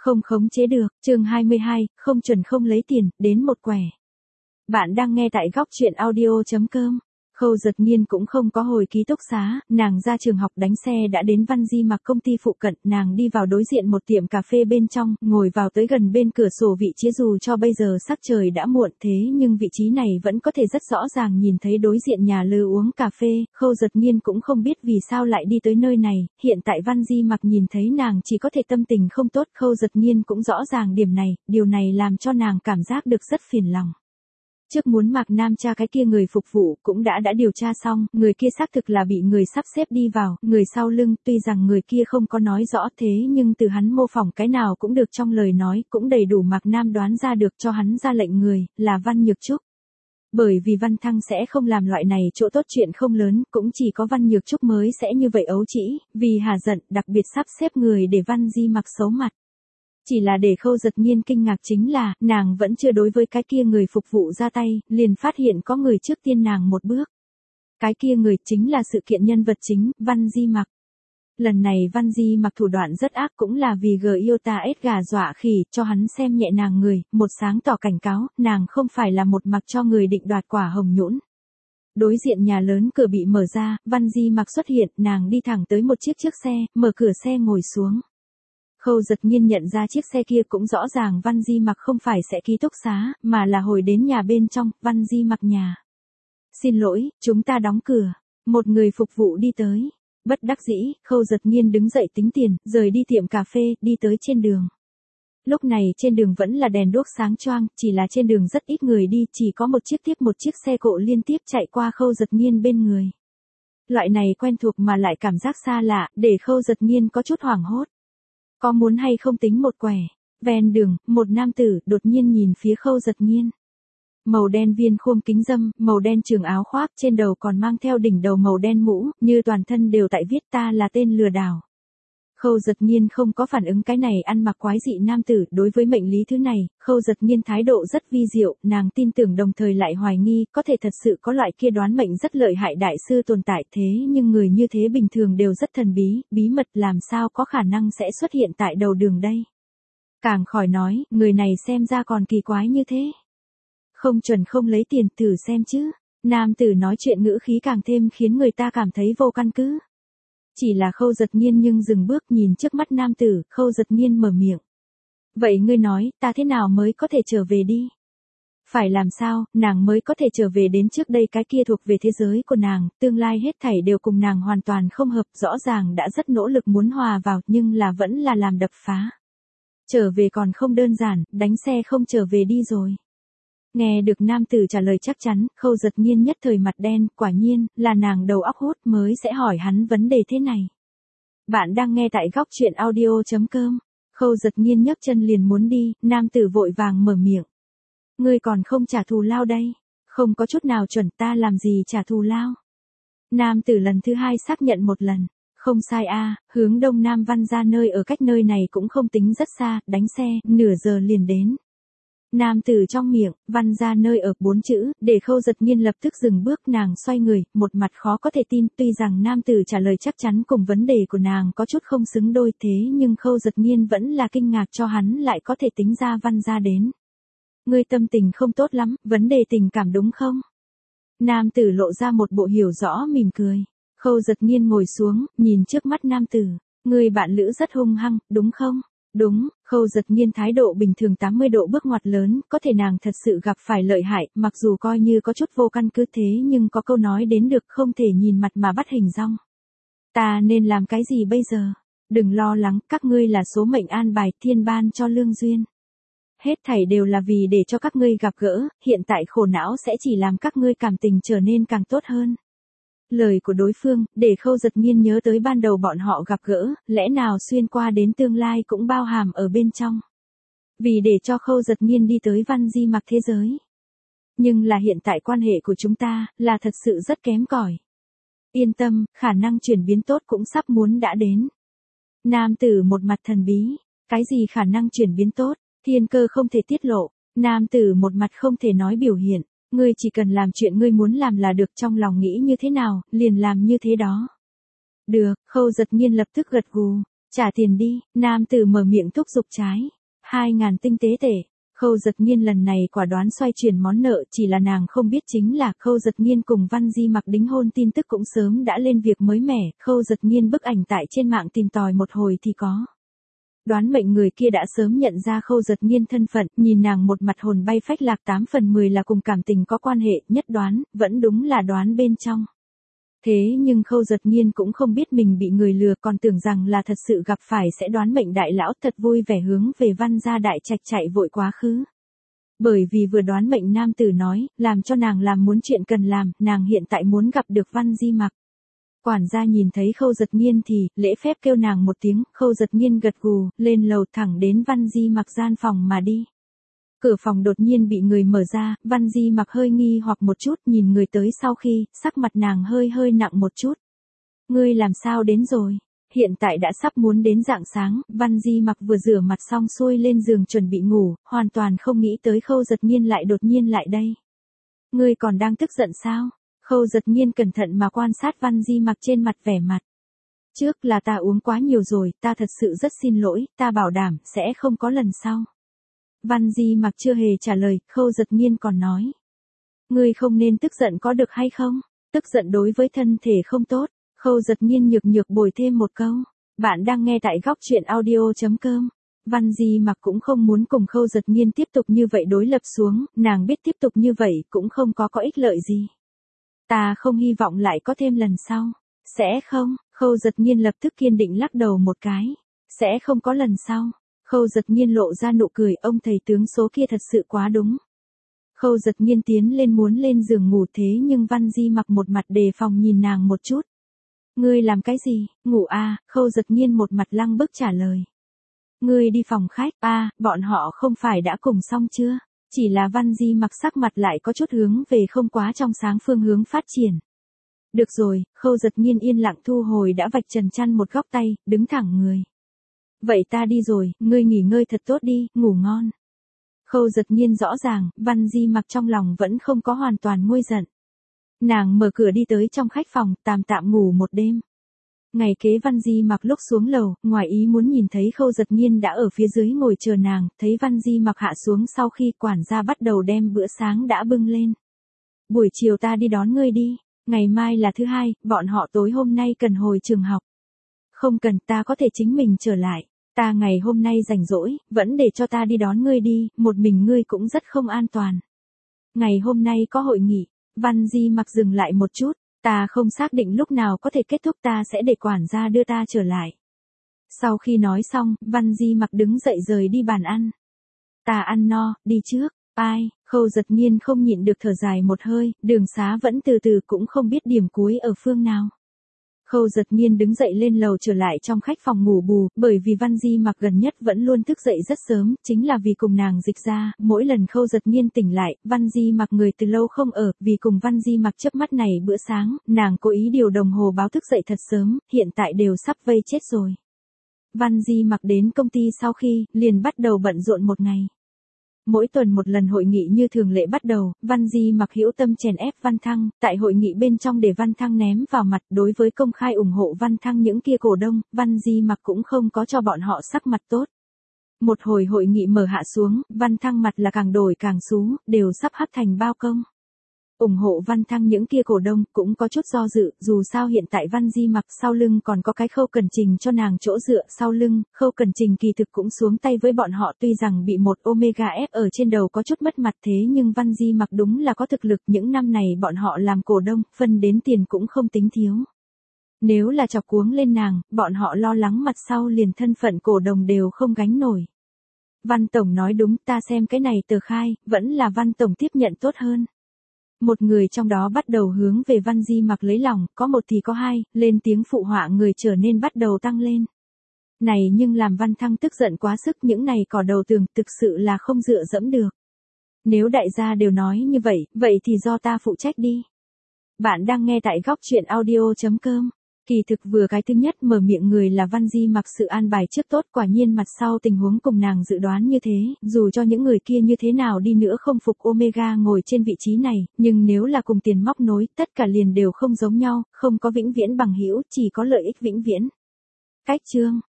Không khống chế được, chương 22, không chuẩn không lấy tiền, đến một quẻ. Bạn đang nghe tại góc chuyện audio.com. Khâu Giật Nhiên cũng không có hồi ký túc xá, nàng ra trường học đánh xe đã đến Văn Di Mặc công ty phụ cận, nàng đi vào đối diện một tiệm cà phê bên trong, ngồi vào tới gần bên cửa sổ vị trí dù cho bây giờ sắc trời đã muộn thế nhưng vị trí này vẫn có thể rất rõ ràng nhìn thấy đối diện nhà lư uống cà phê, Khâu Giật Nhiên cũng không biết vì sao lại đi tới nơi này, hiện tại Văn Di Mặc nhìn thấy nàng chỉ có thể tâm tình không tốt, Khâu Giật Nhiên cũng rõ ràng điểm này, điều này làm cho nàng cảm giác được rất phiền lòng. Trước muốn Mạc Nam Cha cái kia người phục vụ cũng đã điều tra xong, người kia xác thực là bị người sắp xếp đi vào, người sau lưng, tuy rằng người kia không có nói rõ thế nhưng từ hắn mô phỏng cái nào cũng được trong lời nói, cũng đầy đủ Mạc Nam đoán ra được cho hắn ra lệnh người, là Văn Nhược Trúc. Bởi vì Văn Thăng sẽ không làm loại này chỗ tốt chuyện không lớn, cũng chỉ có Văn Nhược Trúc mới sẽ như vậy ấu trĩ, vì hà giận, đặc biệt sắp xếp người để Văn Di Mặc xấu mặt. Chỉ là để Khâu Giật Nhiên kinh ngạc chính là, nàng vẫn chưa đối với cái kia người phục vụ ra tay, liền phát hiện có người trước tiên nàng một bước. Cái kia người chính là sự kiện nhân vật chính, Văn Di Mặc. Lần này Văn Di Mặc thủ đoạn rất ác cũng là vì Iota ết gà dọa khỉ, cho hắn xem nhẹ nàng người, một sáng tỏ cảnh cáo, nàng không phải là một mặc cho người định đoạt quả hồng nhũn. Đối diện nhà lớn cửa bị mở ra, Văn Di Mặc xuất hiện, nàng đi thẳng tới một chiếc xe, mở cửa xe ngồi xuống. Khâu Giật Nhiên nhận ra chiếc xe kia cũng rõ ràng Văn Di Mặc không phải sẽ ký túc xá, mà là hồi đến nhà bên trong, Văn Di Mặc nhà. Xin lỗi, chúng ta đóng cửa. Một người phục vụ đi tới. Bất đắc dĩ, Khâu Giật Nhiên đứng dậy tính tiền, rời đi tiệm cà phê, đi tới trên đường. Lúc này trên đường vẫn là đèn đuốc sáng choang, chỉ là trên đường rất ít người đi, chỉ có một chiếc tiếp một chiếc xe cộ liên tiếp chạy qua Khâu Giật Nhiên bên người. Loại này quen thuộc mà lại cảm giác xa lạ, để Khâu Giật Nhiên có chút hoảng hốt. Có muốn hay không tính một quẻ? Ven đường, một nam tử đột nhiên nhìn phía Khâu Giật Nhiên. Màu đen viên khuôn kính râm, màu đen trường áo khoác, trên đầu còn mang theo đỉnh đầu màu đen mũ, như toàn thân đều tại viết ta là tên lừa đảo. Khâu Giật Nhiên không có phản ứng cái này ăn mặc quái dị nam tử, đối với mệnh lý thứ này, Khâu Giật Nhiên thái độ rất vi diệu, nàng tin tưởng đồng thời lại hoài nghi, có thể thật sự có loại kia đoán mệnh rất lợi hại đại sư tồn tại thế nhưng người như thế bình thường đều rất thần bí, bí mật làm sao có khả năng sẽ xuất hiện tại đầu đường đây. Càng khỏi nói, người này xem ra còn kỳ quái như thế. Không chuẩn không lấy tiền, thử xem chứ. Nam tử nói chuyện ngữ khí càng thêm khiến người ta cảm thấy vô căn cứ. Chỉ là Khâu Giật Nhiên nhưng dừng bước nhìn trước mắt nam tử, Khâu Giật Nhiên mở miệng. Vậy ngươi nói, ta thế nào mới có thể trở về đi? Phải làm sao, nàng mới có thể trở về đến trước đây cái kia thuộc về thế giới của nàng, tương lai hết thảy đều cùng nàng hoàn toàn không hợp, rõ ràng đã rất nỗ lực muốn hòa vào, nhưng là vẫn là làm đập phá. Trở về còn không đơn giản, đánh xe không trở về đi rồi. Nghe được nam tử trả lời chắc chắn, Khâu Giật Nhiên nhất thời mặt đen, quả nhiên, là nàng đầu óc hốt mới sẽ hỏi hắn vấn đề thế này. Bạn đang nghe tại góc chuyện audio.com. Khâu Giật Nhiên nhấc chân liền muốn đi, nam tử vội vàng mở miệng. Ngươi còn không trả thù lao đây, không có chút nào chuẩn, ta làm gì trả thù lao. Nam tử lần thứ hai xác nhận một lần, không sai a, hướng đông nam Văn ra nơi ở cách nơi này cũng không tính rất xa, đánh xe, nửa giờ liền đến. Nam tử trong miệng, Văn ra nơi ở 4 chữ, để Khâu Giật Nhiên lập tức dừng bước, nàng xoay người, một mặt khó có thể tin, tuy rằng nam tử trả lời chắc chắn cùng vấn đề của nàng có chút không xứng đôi thế nhưng Khâu Giật Nhiên vẫn là kinh ngạc cho hắn lại có thể tính ra Văn ra đến. Ngươi tâm tình không tốt lắm, vấn đề tình cảm đúng không? Nam tử lộ ra một bộ hiểu rõ mỉm cười. Khâu Giật Nhiên ngồi xuống, nhìn trước mắt nam tử. Ngươi bạn lữ rất hung hăng, đúng không? Đúng, Khâu Giật Nhiên thái độ bình thường 80 độ bước ngoặt lớn, có thể nàng thật sự gặp phải lợi hại, mặc dù coi như có chút vô căn cứ thế nhưng có câu nói đến được không thể nhìn mặt mà bắt hình dong. Ta nên làm cái gì bây giờ? Đừng lo lắng, các ngươi là số mệnh an bài, thiên ban cho lương duyên. Hết thảy đều là vì để cho các ngươi gặp gỡ, hiện tại khổ não sẽ chỉ làm các ngươi cảm tình trở nên càng tốt hơn. Lời của đối phương, để Khâu Giật Nhiên nhớ tới ban đầu bọn họ gặp gỡ, lẽ nào xuyên qua đến tương lai cũng bao hàm ở bên trong. Vì để cho Khâu Giật Nhiên đi tới Văn Di Mặc thế giới. Nhưng là hiện tại quan hệ của chúng ta, là thật sự rất kém cỏi. Yên tâm, khả năng chuyển biến tốt cũng sắp muốn đã đến. Nam tử một mặt thần bí, cái gì khả năng chuyển biến tốt, thiên cơ không thể tiết lộ, nam tử một mặt không thể nói biểu hiện. Ngươi chỉ cần làm chuyện ngươi muốn làm là được, trong lòng nghĩ như thế nào, liền làm như thế đó. Được, Khâu Giật Nhiên lập tức gật gù, trả tiền đi, nam tử mở miệng thúc giục trái. 2.000 tinh tế tệ. Khâu Giật Nghiên lần này quả đoán xoay chuyển món nợ, chỉ là nàng không biết chính là Khâu Giật Nghiên cùng Văn Di Mặc đính hôn tin tức cũng sớm đã lên việc mới mẻ, Khâu Giật Nghiên bức ảnh tại trên mạng tìm tòi một hồi thì có. Đoán mệnh người kia đã sớm nhận ra Khâu Giật Nghiên thân phận, nhìn nàng một mặt hồn bay phách lạc 8 phần 10 là cùng cảm tình có quan hệ, nhất đoán, vẫn đúng là đoán bên trong. Thế nhưng Khâu Giật Nghiên cũng không biết mình bị người lừa, còn tưởng rằng là thật sự gặp phải sẽ đoán mệnh đại lão, thật vui vẻ hướng về Văn gia đại trạch chạy vội quá khứ. Bởi vì vừa đoán mệnh nam tử nói, làm cho nàng làm muốn chuyện cần làm, nàng hiện tại muốn gặp được Văn Di Mặc. Quản gia nhìn thấy Khâu Giật Nghiên thì, lễ phép kêu nàng một tiếng, Khâu Giật Nghiên gật gù, lên lầu thẳng đến Văn Di Mặc gian phòng mà đi. Cửa phòng đột nhiên bị người mở ra, Văn Di Mặc hơi nghi hoặc một chút, nhìn người tới sau khi, sắc mặt nàng hơi nặng một chút. Ngươi làm sao đến rồi? Hiện tại đã sắp muốn đến rạng sáng, Văn Di Mặc vừa rửa mặt xong xuôi lên giường chuẩn bị ngủ, hoàn toàn không nghĩ tới Khâu Giật Nghiên lại đột nhiên lại đây. Ngươi còn đang tức giận sao? Khâu Giật Nghiên cẩn thận mà quan sát Văn Di Mặc trên mặt vẻ mặt. Trước là ta uống quá nhiều rồi, ta thật sự rất xin lỗi, ta bảo đảm, sẽ không có lần sau. Văn Di Mặc chưa hề trả lời, Khâu Giật Nghiên còn nói. Ngươi không nên tức giận có được hay không? Tức giận đối với thân thể không tốt. Khâu Giật Nghiên nhược bồi thêm một câu. Bạn đang nghe tại góc truyện audio.com. Văn Di Mặc cũng không muốn cùng Khâu Giật Nghiên tiếp tục như vậy đối lập xuống, nàng biết tiếp tục như vậy cũng không có ích lợi gì. Ta không hy vọng lại có thêm lần sau. Sẽ không, Khâu Giật Nghiên lập tức kiên định lắc đầu một cái. Sẽ không có lần sau. Khâu Giật Nghiên lộ ra nụ cười, ông thầy tướng số kia thật sự quá đúng. Khâu Giật Nghiên tiến lên muốn lên giường ngủ, thế nhưng Văn Di Mặc một mặt đề phòng nhìn nàng một chút. Ngươi làm cái gì? Ngủ à? Khâu Giật Nghiên một mặt lăng bức trả lời. Ngươi đi phòng khách à? Bọn họ không phải đã cùng xong chưa? Chỉ là Văn Di Mặc sắc mặt lại có chút hướng về không quá trong sáng phương hướng phát triển. Được rồi, Khâu Giật Nghiên yên lặng thu hồi đã vạch trần chăn một góc tay, đứng thẳng người. Vậy ta đi rồi, ngươi nghỉ ngơi thật tốt đi, ngủ ngon. Khâu Giật Nghiên rõ ràng, Văn Di Mặc trong lòng vẫn không có hoàn toàn nguôi giận. Nàng mở cửa đi tới trong khách phòng, tạm ngủ một đêm. Ngày kế Văn Di Mặc lúc xuống lầu, ngoài ý muốn nhìn thấy Khâu Giật Nghiên đã ở phía dưới ngồi chờ nàng, thấy Văn Di Mặc hạ xuống sau khi quản gia bắt đầu đem bữa sáng đã bưng lên. Buổi chiều ta đi đón ngươi đi, ngày mai là thứ hai, bọn họ tối hôm nay cần hồi trường học. Không cần, ta có thể chính mình trở lại. Ta ngày hôm nay rảnh rỗi, vẫn để cho ta đi đón ngươi đi, một mình ngươi cũng rất không an toàn. Ngày hôm nay có hội nghị, Văn Di Mặc dừng lại một chút, ta không xác định lúc nào có thể kết thúc, ta sẽ để quản gia đưa ta trở lại. Sau khi nói xong, Văn Di Mặc đứng dậy rời đi bàn ăn. Ta ăn no, đi trước, ai, Khâu Giật Nghiên không nhịn được thở dài một hơi, đường xá vẫn từ từ cũng không biết điểm cuối ở phương nào. Khâu Giật Nghiên đứng dậy lên lầu trở lại trong khách phòng ngủ bù, bởi vì Văn Di Mặc gần nhất vẫn luôn thức dậy rất sớm, chính là vì cùng nàng dịch ra, mỗi lần Khâu Giật Nghiên tỉnh lại, Văn Di Mặc người từ lâu không ở, vì cùng Văn Di Mặc chớp mắt này bữa sáng, nàng cố ý điều đồng hồ báo thức dậy thật sớm, hiện tại đều sắp vây chết rồi. Văn Di Mặc đến công ty sau khi, liền bắt đầu bận rộn một ngày. Mỗi tuần một lần hội nghị như thường lệ bắt đầu, Văn Di Mặc hữu tâm chèn ép Văn Thăng, tại hội nghị bên trong để Văn Thăng ném vào mặt, đối với công khai ủng hộ Văn Thăng những kia cổ đông, Văn Di Mặc cũng không có cho bọn họ sắc mặt tốt. Một hồi hội nghị mở hạ xuống, Văn Thăng mặt là càng đổi càng xú, đều sắp hắt thành bao công. Ủng hộ Văn Thăng những kia cổ đông cũng có chút do dự, dù sao hiện tại Văn Di Mặc sau lưng còn có cái Khâu Cẩn Trình cho nàng chỗ dựa sau lưng, Khâu Cẩn Trình kỳ thực cũng xuống tay với bọn họ, tuy rằng bị một Omega ép ở trên đầu có chút mất mặt, thế nhưng Văn Di Mặc đúng là có thực lực, những năm này bọn họ làm cổ đông, phân đến tiền cũng không tính thiếu. Nếu là chọc cuống lên nàng, bọn họ lo lắng mặt sau liền thân phận cổ đông đều không gánh nổi. Văn Tổng nói đúng, ta xem cái này tờ khai, vẫn là Văn Tổng tiếp nhận tốt hơn. Một người trong đó bắt đầu hướng về Văn Di Mặc lấy lòng, có một thì có hai, lên tiếng phụ họa người trở nên bắt đầu tăng lên. Này nhưng làm Văn Thăng tức giận quá sức, những này cỏ đầu tường thực sự là không dựa dẫm được. Nếu đại gia đều nói như vậy thì do ta phụ trách đi. Bạn đang nghe tại góc truyện audio.com. Kỳ thực vừa cái thứ nhất mở miệng người là Văn Di Mặc, sự an bài trước tốt, quả nhiên mặt sau tình huống cùng nàng dự đoán như thế, dù cho những người kia như thế nào đi nữa không phục Omega ngồi trên vị trí này, nhưng nếu là cùng tiền móc nối, tất cả liền đều không giống nhau, không có vĩnh viễn bằng hữu, chỉ có lợi ích vĩnh viễn. Cách chương